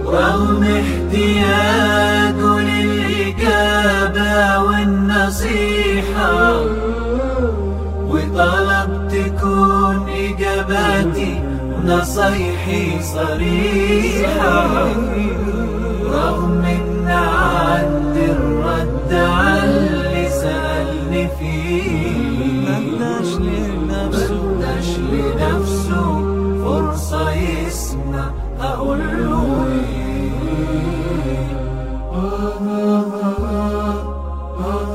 رغم احتياجه للإجابة والنصيحة، وطلب تكون إجاباتي ونصايحي صريحة. رغم إن عندي الرد على اللي سألني فيه، مداش لنفسه فرصة يسمع أقوله إيه.